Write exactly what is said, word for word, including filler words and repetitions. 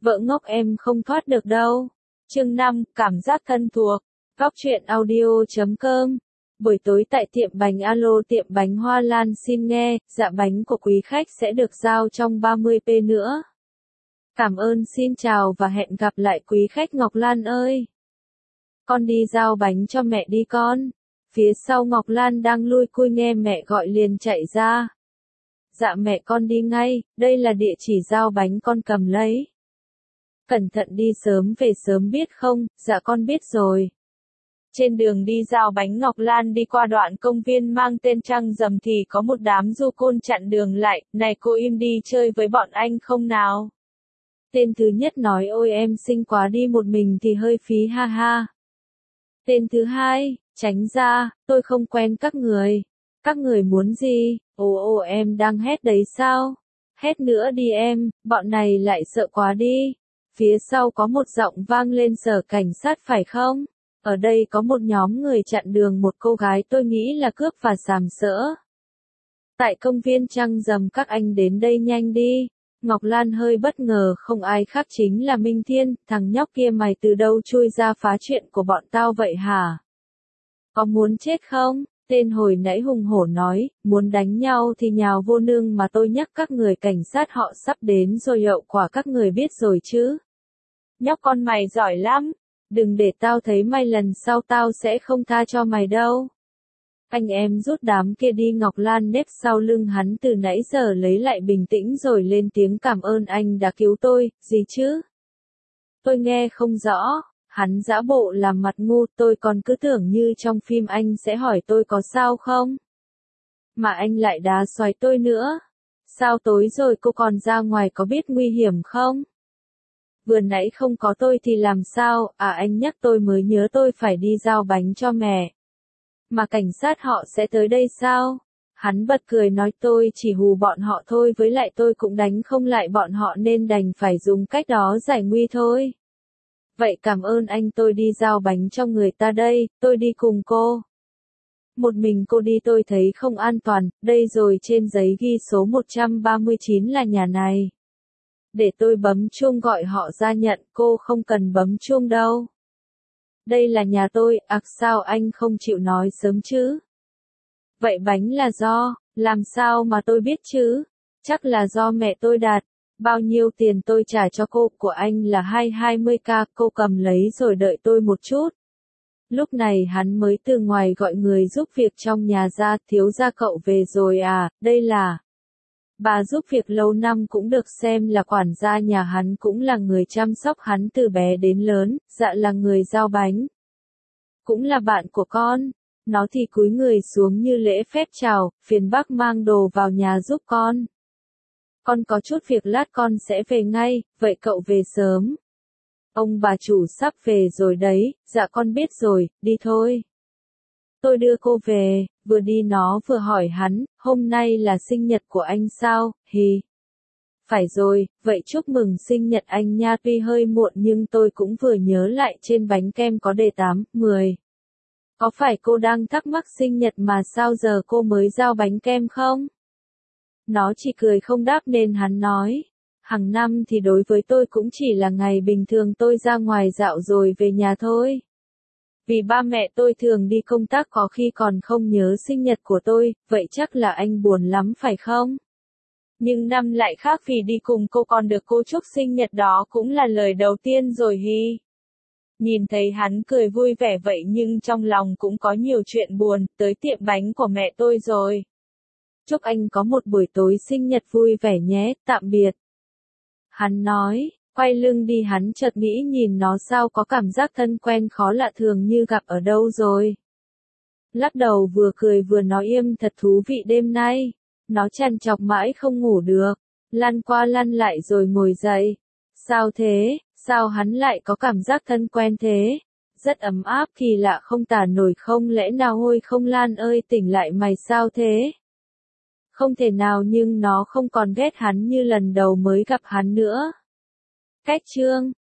Vợ ngốc em không thoát được đâu. Chương năm, cảm giác thân thuộc. Góc truyện audio chấm com. Buổi tối tại tiệm bánh alo tiệm bánh Hoa Lan xin nghe, dạ bánh của quý khách sẽ được giao trong ba mươi phút nữa. Cảm ơn, xin chào và hẹn gặp lại quý khách Ngọc Lan ơi. Con đi giao bánh cho mẹ đi con. Phía sau Ngọc Lan đang lui cui nghe mẹ gọi liền chạy ra. Dạ mẹ con đi ngay, đây là địa chỉ giao bánh con cầm lấy. Cẩn thận đi sớm về sớm biết không, dạ con biết rồi. Trên đường đi giao bánh Ngọc Lan đi qua đoạn công viên mang tên Trăng Rằm thì có một đám du côn chặn đường lại, này cô im đi chơi với bọn anh không nào. Tên thứ nhất nói ôi em xinh quá đi một mình thì hơi phí ha ha. Tên thứ hai, tránh ra, tôi không quen các người. Các người muốn gì, ồ ồ em đang hét đấy sao? Hét nữa đi em, bọn này lại sợ quá đi. Phía sau có một giọng vang lên sở cảnh sát phải không? Ở đây có một nhóm người chặn đường một cô gái tôi nghĩ là cướp và sàm sỡ. Tại công viên Trăng Rằm các anh đến đây nhanh đi. Ngọc Lan hơi bất ngờ không ai khác chính là Minh Thiên, thằng nhóc kia mày từ đâu chui ra phá chuyện của bọn tao vậy hả? Có muốn chết không? Tên hồi nãy hùng hổ nói, muốn đánh nhau thì nhào vô nương mà tôi nhắc các người cảnh sát họ sắp đến rồi hậu quả các người biết rồi chứ. Nhóc con mày giỏi lắm, đừng để tao thấy mày lần sau tao sẽ không tha cho mày đâu. Anh em rút đám kia đi. Ngọc Lan nép sau lưng hắn từ nãy giờ lấy lại bình tĩnh rồi lên tiếng cảm ơn anh đã cứu tôi, gì chứ? Tôi nghe không rõ. Hắn giả bộ làm mặt ngu, tôi còn cứ tưởng như trong phim anh sẽ hỏi tôi có sao không? Mà anh lại đá xoài tôi nữa. Sao tối rồi cô còn ra ngoài có biết nguy hiểm không? Vừa nãy không có tôi thì làm sao, à anh nhắc tôi mới nhớ tôi phải đi giao bánh cho mẹ. Mà cảnh sát họ sẽ tới đây sao? Hắn bật cười nói tôi chỉ hù bọn họ thôi với lại tôi cũng đánh không lại bọn họ nên đành phải dùng cách đó giải nguy thôi. Vậy cảm ơn anh tôi đi giao bánh cho người ta đây, tôi đi cùng cô. Một mình cô đi tôi thấy không an toàn, đây rồi trên giấy ghi số một trăm ba mươi chín là nhà này. Để tôi bấm chuông gọi họ ra nhận, cô không cần bấm chuông đâu. Đây là nhà tôi, ặc sao anh không chịu nói sớm chứ? Vậy bánh là do, làm sao mà tôi biết chứ? Chắc là do mẹ tôi đặt. Bao nhiêu tiền tôi trả cho cô, của anh là hai trăm hai mươi k, cô cầm lấy rồi đợi tôi một chút. Lúc này hắn mới từ ngoài gọi người giúp việc trong nhà ra, thiếu gia cậu về rồi à, đây là... Bà giúp việc lâu năm cũng được xem là quản gia nhà hắn cũng là người chăm sóc hắn từ bé đến lớn, dạ là người giao bánh. Cũng là bạn của con. Nó thì cúi người xuống như lễ phép chào, phiền bác mang đồ vào nhà giúp con. Con có chút việc lát con sẽ về ngay, vậy cậu về sớm. Ông bà chủ sắp về rồi đấy, dạ con biết rồi, đi thôi. Tôi đưa cô về, vừa đi nó vừa hỏi hắn, hôm nay là sinh nhật của anh sao, hì. Phải rồi, vậy chúc mừng sinh nhật anh nha, tuy hơi muộn nhưng tôi cũng vừa nhớ lại trên bánh kem có đề tám, mười. Có phải cô đang thắc mắc sinh nhật mà sao giờ cô mới giao bánh kem không? Nó chỉ cười không đáp nên hắn nói. Hàng năm thì đối với tôi cũng chỉ là ngày bình thường tôi ra ngoài dạo rồi về nhà thôi. Vì ba mẹ tôi thường đi công tác có khi còn không nhớ sinh nhật của tôi, vậy chắc là anh buồn lắm phải không? Nhưng năm lại khác vì đi cùng cô còn được cô chúc sinh nhật đó cũng là lời đầu tiên rồi hi. Nhìn thấy hắn cười vui vẻ vậy nhưng trong lòng cũng có nhiều chuyện buồn, tới tiệm bánh của mẹ tôi rồi. Chúc anh có một buổi tối sinh nhật vui vẻ nhé, tạm biệt. Hắn nói, quay lưng đi. Hắn chợt nghĩ nhìn nó sao có cảm giác thân quen khó lạ thường như gặp ở đâu rồi. Lắc đầu vừa cười vừa nói im thật thú vị đêm nay. Nó trằn trọc mãi không ngủ được, lăn qua lăn lại rồi ngồi dậy. Sao thế, sao hắn lại có cảm giác thân quen thế? Rất ấm áp kỳ lạ không tả nổi không lẽ nào hôi không Lan ơi tỉnh lại mày sao thế? Không thể nào nhưng nó không còn ghét hắn như lần đầu mới gặp hắn nữa. Cách chương